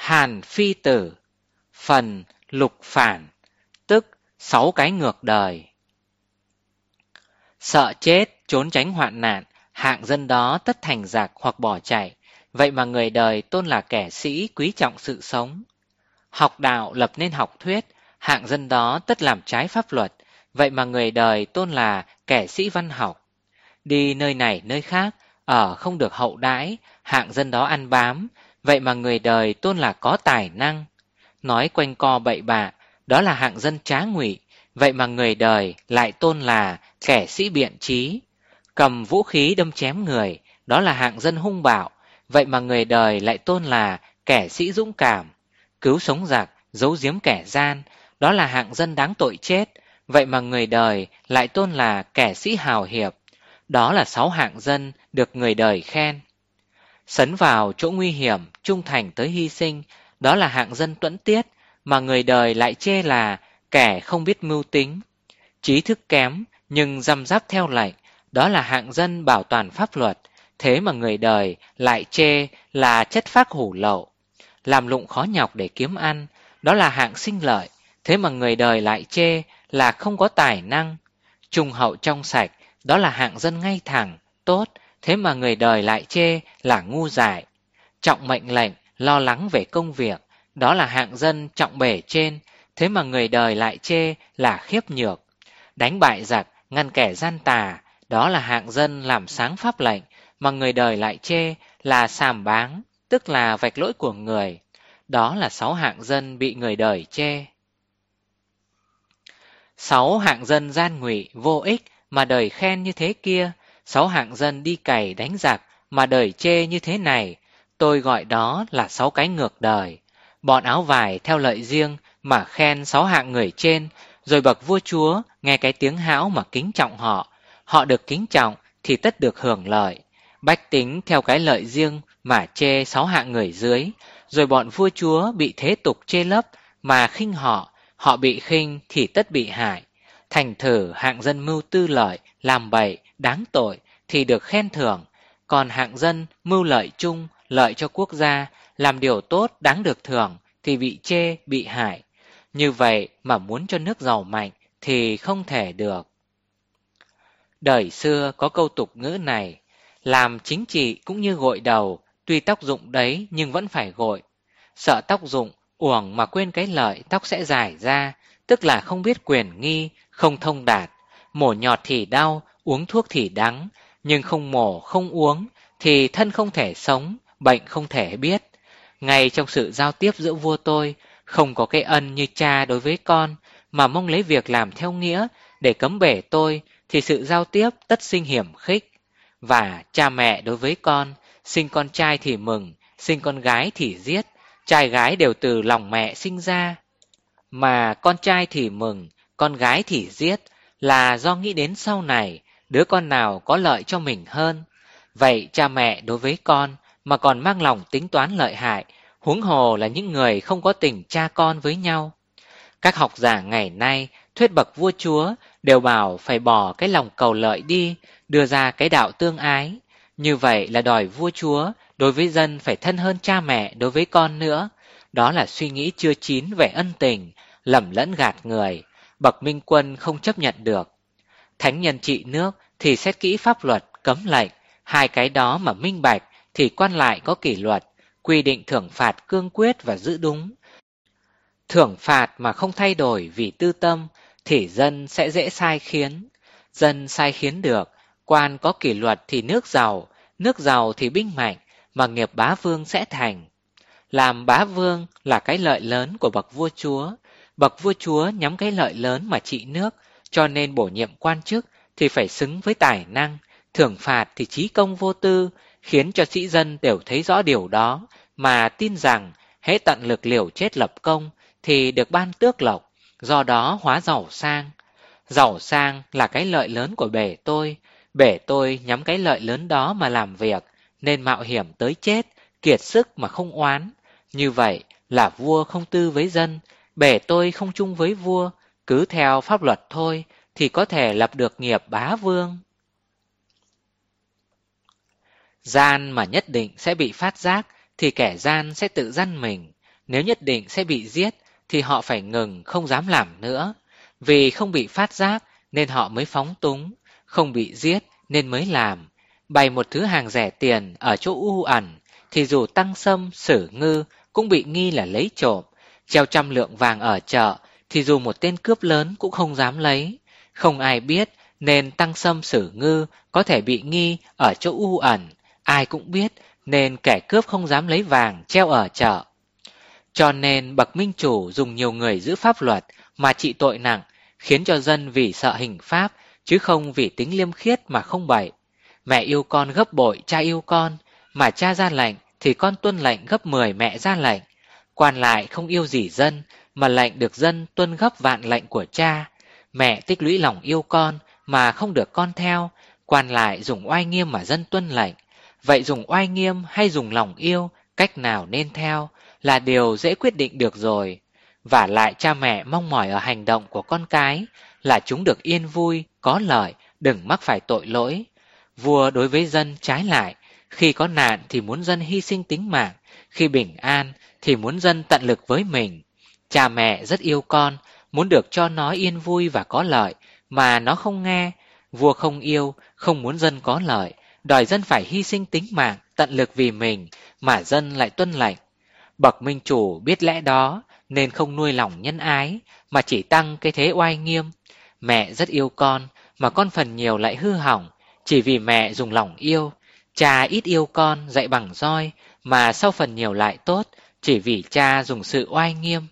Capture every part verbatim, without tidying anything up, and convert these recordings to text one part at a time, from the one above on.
Hàn Phi Tử. Phần lục phản, tức sáu cái ngược đời. Sợ chết, trốn tránh hoạn nạn, hạng dân đó tất thành giặc hoặc bỏ chạy. Vậy mà người đời tôn là kẻ sĩ quý trọng sự sống. Học đạo lập nên học thuyết, hạng dân đó tất làm trái pháp luật. Vậy mà người đời tôn là kẻ sĩ văn học. Đi nơi này nơi khác, ở không được hậu đãi, hạng dân đó ăn bám. Vậy mà người đời tôn là có tài năng. Nói quanh co bậy bạ, đó là hạng dân trá ngụy. Vậy mà người đời lại tôn là kẻ sĩ biện trí. Cầm vũ khí đâm chém người, đó là hạng dân hung bạo. Vậy mà người đời lại tôn là kẻ sĩ dũng cảm. Cứu sống giặc, giấu giếm kẻ gian, đó là hạng dân đáng tội chết. Vậy mà người đời lại tôn là kẻ sĩ hào hiệp. Đó là sáu hạng dân được người đời khen. Sấn vào chỗ nguy hiểm, trung thành tới hy sinh, đó là hạng dân tuẫn tiết, mà người đời lại chê là kẻ không biết mưu tính. Trí thức kém nhưng răm rắp theo lệnh, đó là hạng dân bảo toàn pháp luật, thế mà người đời lại chê là chất phác hủ lậu. Làm lụng khó nhọc để kiếm ăn, đó là hạng sinh lợi, thế mà người đời lại chê là không có tài năng. Trung hậu trong sạch, đó là hạng dân ngay thẳng, tốt, thế mà người đời lại chê là ngu dại. Trọng mệnh lệnh, lo lắng về công việc, đó là hạng dân trọng bề trên, thế mà người đời lại chê là khiếp nhược. Đánh bại giặc, ngăn kẻ gian tà, đó là hạng dân làm sáng pháp lệnh, mà người đời lại chê là sàm báng, tức là vạch lỗi của người. Đó là sáu hạng dân bị người đời chê. Sáu hạng dân gian ngụy, vô ích mà đời khen như thế kia, sáu hạng dân đi cày đánh giặc mà đời chê như thế này, tôi gọi đó là sáu cái ngược đời. Bọn áo vải theo lợi riêng mà khen sáu hạng người trên, rồi bậc vua chúa nghe cái tiếng hão mà kính trọng họ. Họ được kính trọng thì tất được hưởng lợi. Bách tính theo cái lợi riêng mà chê sáu hạng người dưới, rồi bọn vua chúa bị thế tục chê lấp mà khinh họ. Họ bị khinh thì tất bị hại. Thành thử hạng dân mưu tư lợi, làm bậy, đáng tội thì được khen thưởng. Còn hạng dân mưu lợi chung, lợi cho quốc gia, làm điều tốt đáng được thưởng thì bị chê, bị hại. Như vậy mà muốn cho nước giàu mạnh thì không thể được. Đời xưa có câu tục ngữ này, làm chính trị cũng như gội đầu, tuy tóc rụng đấy nhưng vẫn phải gội. Sợ tóc rụng, uổng mà quên cái lợi tóc sẽ dài ra, tức là không biết quyền nghi, không thông đạt. Mổ nhọt thì đau, uống thuốc thì đắng, nhưng không mổ, không uống, thì thân không thể sống, bệnh không thể biết. Ngay trong sự giao tiếp giữa vua tôi, không có cái ân như cha đối với con, mà mong lấy việc làm theo nghĩa để cấm bể tôi, thì sự giao tiếp tất sinh hiểm khích. Và cha mẹ đối với con, sinh con trai thì mừng, sinh con gái thì giết, trai gái đều từ lòng mẹ sinh ra. Mà con trai thì mừng, con gái thì giết, là do nghĩ đến sau này, đứa con nào có lợi cho mình hơn. Vậy cha mẹ đối với con mà còn mang lòng tính toán lợi hại, huống hồ là những người không có tình cha con với nhau. Các học giả ngày nay thuyết bậc vua chúa đều bảo phải bỏ cái lòng cầu lợi đi, đưa ra cái đạo tương ái. Như vậy là đòi vua chúa đối với dân phải thân hơn cha mẹ đối với con nữa. Đó là suy nghĩ chưa chín về ân tình, lầm lẫn gạt người, bậc minh quân không chấp nhận được. Thánh nhân trị nước thì xét kỹ pháp luật, cấm lệnh, hai cái đó mà minh bạch thì quan lại có kỷ luật, quy định thưởng phạt cương quyết và giữ đúng. Thưởng phạt mà không thay đổi vì tư tâm thì dân sẽ dễ sai khiến. Dân sai khiến được, quan có kỷ luật thì nước giàu, nước giàu thì binh mạnh, mà nghiệp bá vương sẽ thành. Làm bá vương là cái lợi lớn của bậc vua chúa. Bậc vua chúa nhắm cái lợi lớn mà trị nước, cho nên bổ nhiệm quan chức thì phải xứng với tài năng, thưởng phạt thì chí công vô tư, khiến cho sĩ dân đều thấy rõ điều đó, mà tin rằng hễ tận lực liều chết lập công thì được ban tước lộc, do đó hóa giàu sang. Giàu sang là cái lợi lớn của bể tôi, bể tôi nhắm cái lợi lớn đó mà làm việc, nên mạo hiểm tới chết, kiệt sức mà không oán. Như vậy là vua không tư với dân, bể tôi không chung với vua, cứ theo pháp luật thôi thì có thể lập được nghiệp bá vương. Gian mà nhất định sẽ bị phát giác thì kẻ gian sẽ tự dăn mình. Nếu nhất định sẽ bị giết thì họ phải ngừng, không dám làm nữa. Vì không bị phát giác nên họ mới phóng túng, không bị giết nên mới làm. Bày một thứ hàng rẻ tiền ở chỗ u ẩn thì dù Tăng Sâm, Sử Ngư cũng bị nghi là lấy trộm. Treo trăm lượng vàng ở chợ thì dù một tên cướp lớn cũng không dám lấy. Không ai biết nên Tăng Sâm, Sử Ngư có thể bị nghi ở chỗ u ẩn. Ai cũng biết nên kẻ cướp không dám lấy vàng treo ở chợ. Cho nên bậc minh chủ dùng nhiều người giữ pháp luật mà trị tội nặng, khiến cho dân vì sợ hình pháp chứ không vì tính liêm khiết mà không bậy. Mẹ yêu con gấp bội cha yêu con, mà cha ra lệnh thì con tuân lệnh gấp mười mẹ ra lệnh. Quan lại không yêu gì dân, mà lệnh được dân tuân gấp vạn lệnh của cha. Mẹ tích lũy lòng yêu con mà không được con theo, quan lại dùng oai nghiêm mà dân tuân lệnh. Vậy dùng oai nghiêm hay dùng lòng yêu, cách nào nên theo là điều dễ quyết định được rồi. Vả lại cha mẹ mong mỏi ở hành động của con cái là chúng được yên vui, có lợi, đừng mắc phải tội lỗi. Vua đối với dân trái lại, khi có nạn thì muốn dân hy sinh tính mạng, khi bình an thì muốn dân tận lực với mình. Cha mẹ rất yêu con, muốn được cho nó yên vui và có lợi, mà nó không nghe. Vua không yêu, không muốn dân có lợi, đòi dân phải hy sinh tính mạng, tận lực vì mình, mà dân lại tuân lệnh. Bậc minh chủ biết lẽ đó, nên không nuôi lòng nhân ái, mà chỉ tăng cái thế oai nghiêm. Mẹ rất yêu con, mà con phần nhiều lại hư hỏng, chỉ vì mẹ dùng lòng yêu. Cha ít yêu con, dạy bằng roi, mà sau phần nhiều lại tốt, chỉ vì cha dùng sự oai nghiêm.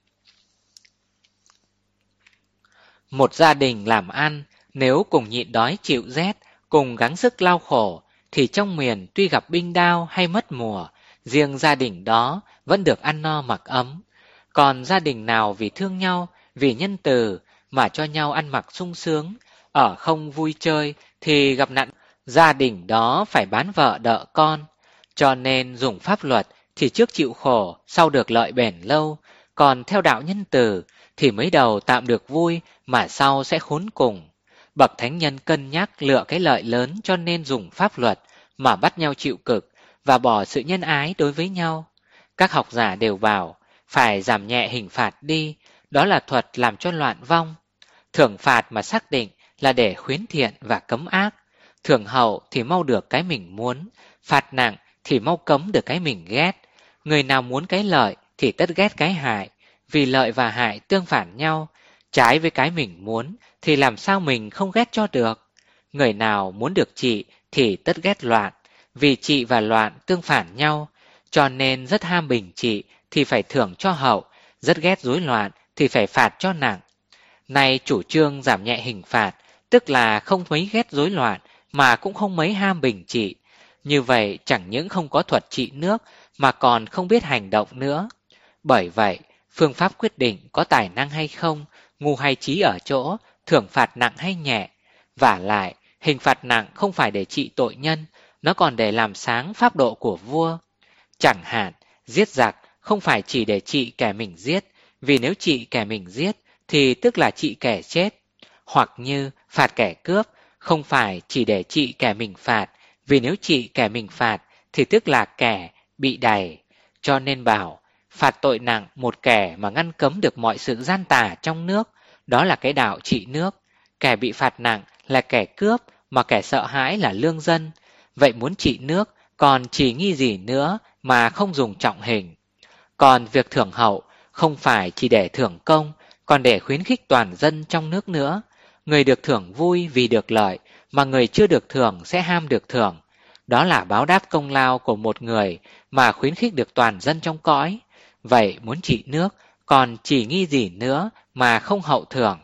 Một gia đình làm ăn, nếu cùng nhịn đói chịu rét, cùng gắng sức lao khổ, thì trong miền tuy gặp binh đao hay mất mùa, riêng gia đình đó vẫn được ăn no mặc ấm. Còn gia đình nào vì thương nhau, vì nhân từ mà cho nhau ăn mặc sung sướng, ở không vui chơi thì gặp nạn, gia đình đó phải bán vợ đợ con. Cho nên dùng pháp luật thì trước chịu khổ, sau được lợi bền lâu. Còn theo đạo nhân từ thì mới đầu tạm được vui mà sau sẽ khốn cùng. Bậc thánh nhân cân nhắc lựa cái lợi lớn cho nên dùng pháp luật mà bắt nhau chịu cực và bỏ sự nhân ái đối với nhau. Các học giả đều bảo phải giảm nhẹ hình phạt đi, đó là thuật làm cho loạn vong. Thưởng phạt mà xác định là để khuyến thiện và cấm ác. Thưởng hậu thì mau được cái mình muốn, phạt nặng thì mau cấm được cái mình ghét. Người nào muốn cái lợi thì tất ghét cái hại, vì lợi và hại tương phản nhau. Trái với cái mình muốn thì làm sao mình không ghét cho được. Người nào muốn được trị thì tất ghét loạn, vì trị và loạn tương phản nhau. Cho nên rất ham bình trị thì phải thưởng cho hậu, rất ghét rối loạn thì phải phạt cho nặng. Nay chủ trương giảm nhẹ hình phạt, tức là không mấy ghét rối loạn mà cũng không mấy ham bình trị. Như vậy chẳng những không có thuật trị nước mà còn không biết hành động nữa. Bởi vậy, phương pháp quyết định có tài năng hay không, ngu hay trí ở chỗ thưởng phạt nặng hay nhẹ. Vả lại, hình phạt nặng không phải để trị tội nhân, nó còn để làm sáng pháp độ của vua. Chẳng hạn, giết giặc không phải chỉ để trị kẻ mình giết, vì nếu trị kẻ mình giết thì tức là trị kẻ chết. Hoặc như phạt kẻ cướp không phải chỉ để trị kẻ mình phạt, vì nếu trị kẻ mình phạt thì tức là kẻ bị đày. Cho nên bảo, phạt tội nặng một kẻ mà ngăn cấm được mọi sự gian tà trong nước, đó là cái đạo trị nước. Kẻ bị phạt nặng là kẻ cướp, mà kẻ sợ hãi là lương dân. Vậy muốn trị nước còn chỉ nghi gì nữa mà không dùng trọng hình. Còn việc thưởng hậu không phải chỉ để thưởng công, còn để khuyến khích toàn dân trong nước nữa. Người được thưởng vui vì được lợi, mà người chưa được thưởng sẽ ham được thưởng. Đó là báo đáp công lao của một người mà khuyến khích được toàn dân trong cõi. Vậy muốn trị nước còn chỉ nghi gì nữa mà không hậu thưởng.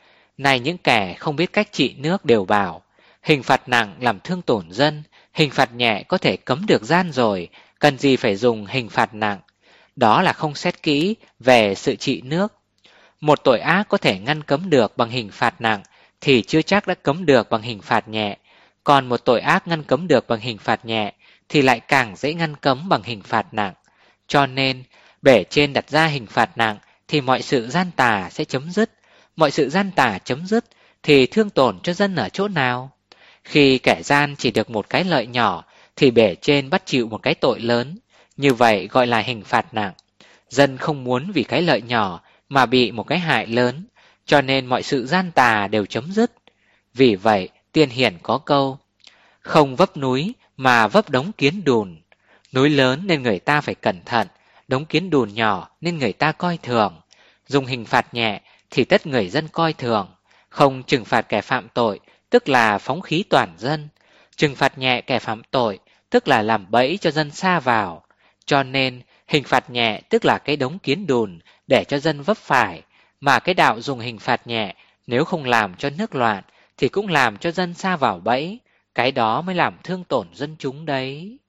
Này những kẻ không biết cách trị nước đều bảo, hình phạt nặng làm thương tổn dân, hình phạt nhẹ có thể cấm được gian rồi, cần gì phải dùng hình phạt nặng. Đó là không xét kỹ về sự trị nước. Một tội ác có thể ngăn cấm được bằng hình phạt nặng thì chưa chắc đã cấm được bằng hình phạt nhẹ. Còn một tội ác ngăn cấm được bằng hình phạt nhẹ thì lại càng dễ ngăn cấm bằng hình phạt nặng. Cho nên, bể trên đặt ra hình phạt nặng thì mọi sự gian tà sẽ chấm dứt. Mọi sự gian tà chấm dứt thì thương tổn cho dân ở chỗ nào? Khi kẻ gian chỉ được một cái lợi nhỏ thì bể trên bắt chịu một cái tội lớn. Như vậy gọi là hình phạt nặng. Dân không muốn vì cái lợi nhỏ mà bị một cái hại lớn, cho nên mọi sự gian tà đều chấm dứt. Vì vậy, tiên hiển có câu: không vấp núi mà vấp đống kiến đùn. Núi lớn nên người ta phải cẩn thận, đống kiến đùn nhỏ nên người ta coi thường. Dùng hình phạt nhẹ thì tất người dân coi thường, không trừng phạt kẻ phạm tội, tức là phóng khí toàn dân. Trừng phạt nhẹ kẻ phạm tội, tức là làm bẫy cho dân sa vào. Cho nên, hình phạt nhẹ tức là cái đống kiến đùn để cho dân vấp phải, mà cái đạo dùng hình phạt nhẹ nếu không làm cho nước loạn thì cũng làm cho dân sa vào bẫy, cái đó mới làm thương tổn dân chúng đấy.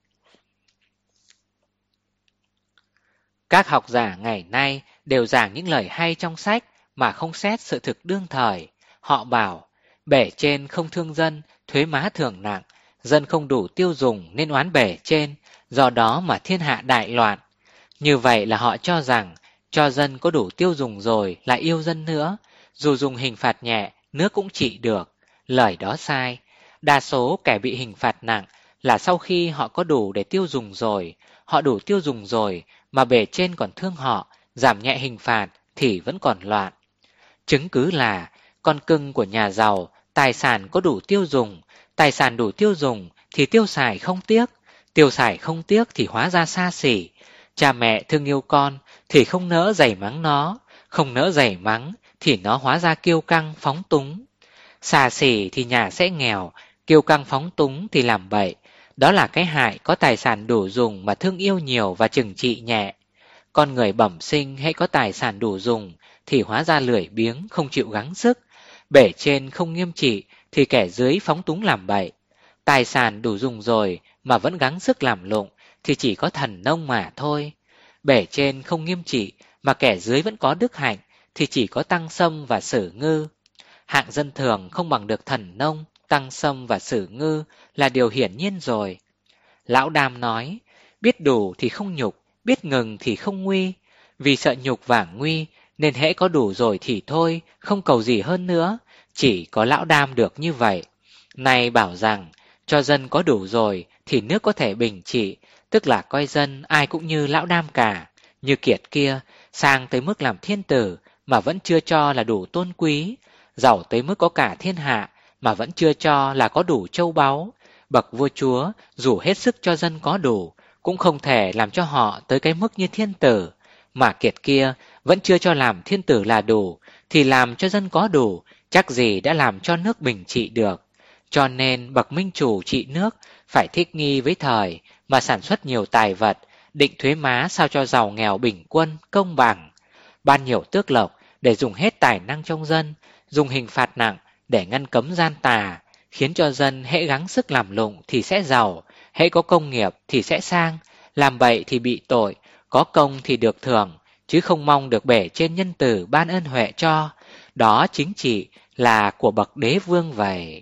Các học giả ngày nay đều giảng những lời hay trong sách mà không xét sự thực đương thời. Họ bảo, bể trên không thương dân, thuế má thường nặng, dân không đủ tiêu dùng nên oán bể trên, do đó mà thiên hạ đại loạn. Như vậy là họ cho rằng, cho dân có đủ tiêu dùng rồi lại yêu dân nữa, dù dùng hình phạt nhẹ, nước cũng trị được. Lời đó sai. Đa số kẻ bị hình phạt nặng là sau khi họ có đủ để tiêu dùng rồi, họ đủ tiêu dùng rồi mà bề trên còn thương họ, giảm nhẹ hình phạt thì vẫn còn loạn. Chứng cứ là con cưng của nhà giàu, tài sản có đủ tiêu dùng, tài sản đủ tiêu dùng thì tiêu xài không tiếc, tiêu xài không tiếc thì hóa ra xa xỉ. Cha mẹ thương yêu con thì không nỡ giày mắng nó, không nỡ giày mắng thì nó hóa ra kiêu căng phóng túng. Xa xỉ thì nhà sẽ nghèo, kiêu căng phóng túng thì làm bậy. Đó là cái hại có tài sản đủ dùng mà thương yêu nhiều và trừng trị nhẹ. Con người bẩm sinh hay có tài sản đủ dùng thì hóa ra lười biếng, không chịu gắng sức. Bể trên không nghiêm trị thì kẻ dưới phóng túng làm bậy. Tài sản đủ dùng rồi mà vẫn gắng sức làm lụng thì chỉ có thần nông mà thôi. Bể trên không nghiêm trị mà kẻ dưới vẫn có đức hạnh thì chỉ có tăng sâm và sử ngư. Hạng dân thường không bằng được thần nông, tăng sâm và sử ngư là điều hiển nhiên rồi. Lão Đam nói, biết đủ thì không nhục, biết ngừng thì không nguy. Vì sợ nhục và nguy nên hễ có đủ rồi thì thôi, không cầu gì hơn nữa. Chỉ có Lão Đam được như vậy. Nay bảo rằng, cho dân có đủ rồi thì nước có thể bình trị, tức là coi dân ai cũng như Lão Đam cả. Như Kiệt kia, sang tới mức làm thiên tử mà vẫn chưa cho là đủ tôn quý, giàu tới mức có cả thiên hạ mà vẫn chưa cho là có đủ châu báu. Bậc vua chúa dù hết sức cho dân có đủ cũng không thể làm cho họ tới cái mức như thiên tử, mà Kiệt kia vẫn chưa cho làm thiên tử là đủ thì làm cho dân có đủ chắc gì đã làm cho nước bình trị được. Cho nên bậc minh chủ trị nước phải thích nghi với thời mà sản xuất nhiều tài vật, định thuế má sao cho giàu nghèo bình quân, công bằng, ban nhiều tước lộc để dùng hết tài năng trong dân, dùng hình phạt nặng để ngăn cấm gian tà, khiến cho dân hễ gắng sức làm lụng thì sẽ giàu, hễ có công nghiệp thì sẽ sang, làm bậy thì bị tội, có công thì được thưởng, chứ không mong được bể trên nhân tử ban ân huệ cho. Đó chính trị là của bậc đế vương vậy.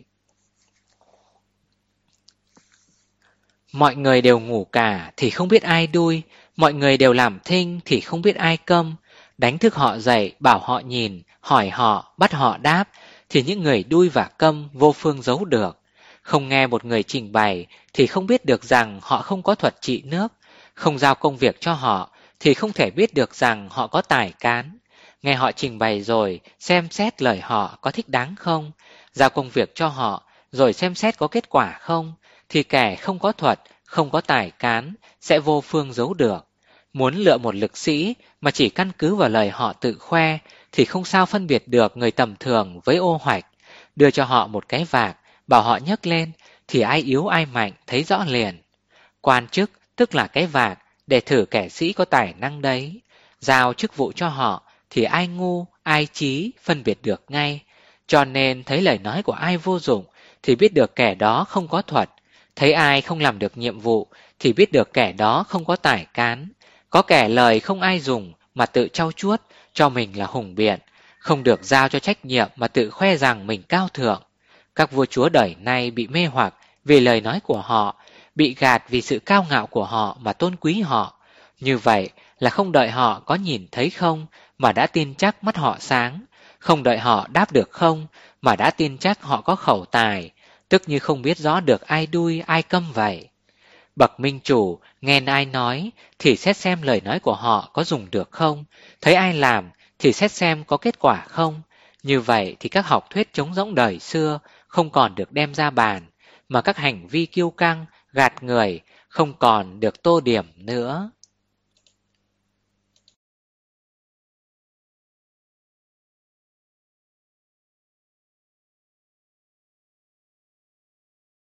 Mọi người đều ngủ cả thì không biết ai đuôi, mọi người đều làm thinh thì không biết ai câm. Đánh thức họ dậy, bảo họ nhìn, hỏi họ, bắt họ đáp, thì những người đuôi và câm vô phương giấu được. Không nghe một người trình bày thì không biết được rằng họ không có thuật trị nước. Không giao công việc cho họ thì không thể biết được rằng họ có tài cán. Nghe họ trình bày rồi, xem xét lời họ có thích đáng không. Giao công việc cho họ, rồi xem xét có kết quả không. Thì kẻ không có thuật, không có tài cán sẽ vô phương giấu được. Muốn lựa một lực sĩ mà chỉ căn cứ vào lời họ tự khoe thì không sao phân biệt được người tầm thường với ô hoạch. Đưa cho họ một cái vạc, bảo họ nhấc lên thì ai yếu ai mạnh thấy rõ liền. Quan chức tức là cái vạc để thử kẻ sĩ có tài năng đấy. Giao chức vụ cho họ thì ai ngu, ai trí phân biệt được ngay. Cho nên thấy lời nói của ai vô dụng thì biết được kẻ đó không có thuật. Thấy ai không làm được nhiệm vụ thì biết được kẻ đó không có tài cán. Có kẻ lời không ai dùng mà tự trau chuốt, cho mình là hùng biện, không được giao cho trách nhiệm mà tự khoe rằng mình cao thượng. Các vua chúa đời nay bị mê hoặc vì lời nói của họ, bị gạt vì sự cao ngạo của họ mà tôn quý họ. Như vậy là không đợi họ có nhìn thấy không mà đã tin chắc mắt họ sáng, không đợi họ đáp được không mà đã tin chắc họ có khẩu tài, tức như không biết rõ được ai đuôi ai câm vậy. Bậc minh chủ nghe ai nói thì xét xem lời nói của họ có dùng được không, thấy ai làm thì xét xem có kết quả không. Như vậy thì các học thuyết trống rỗng đời xưa không còn được đem ra bàn, mà các hành vi kiêu căng, gạt người không còn được tô điểm nữa.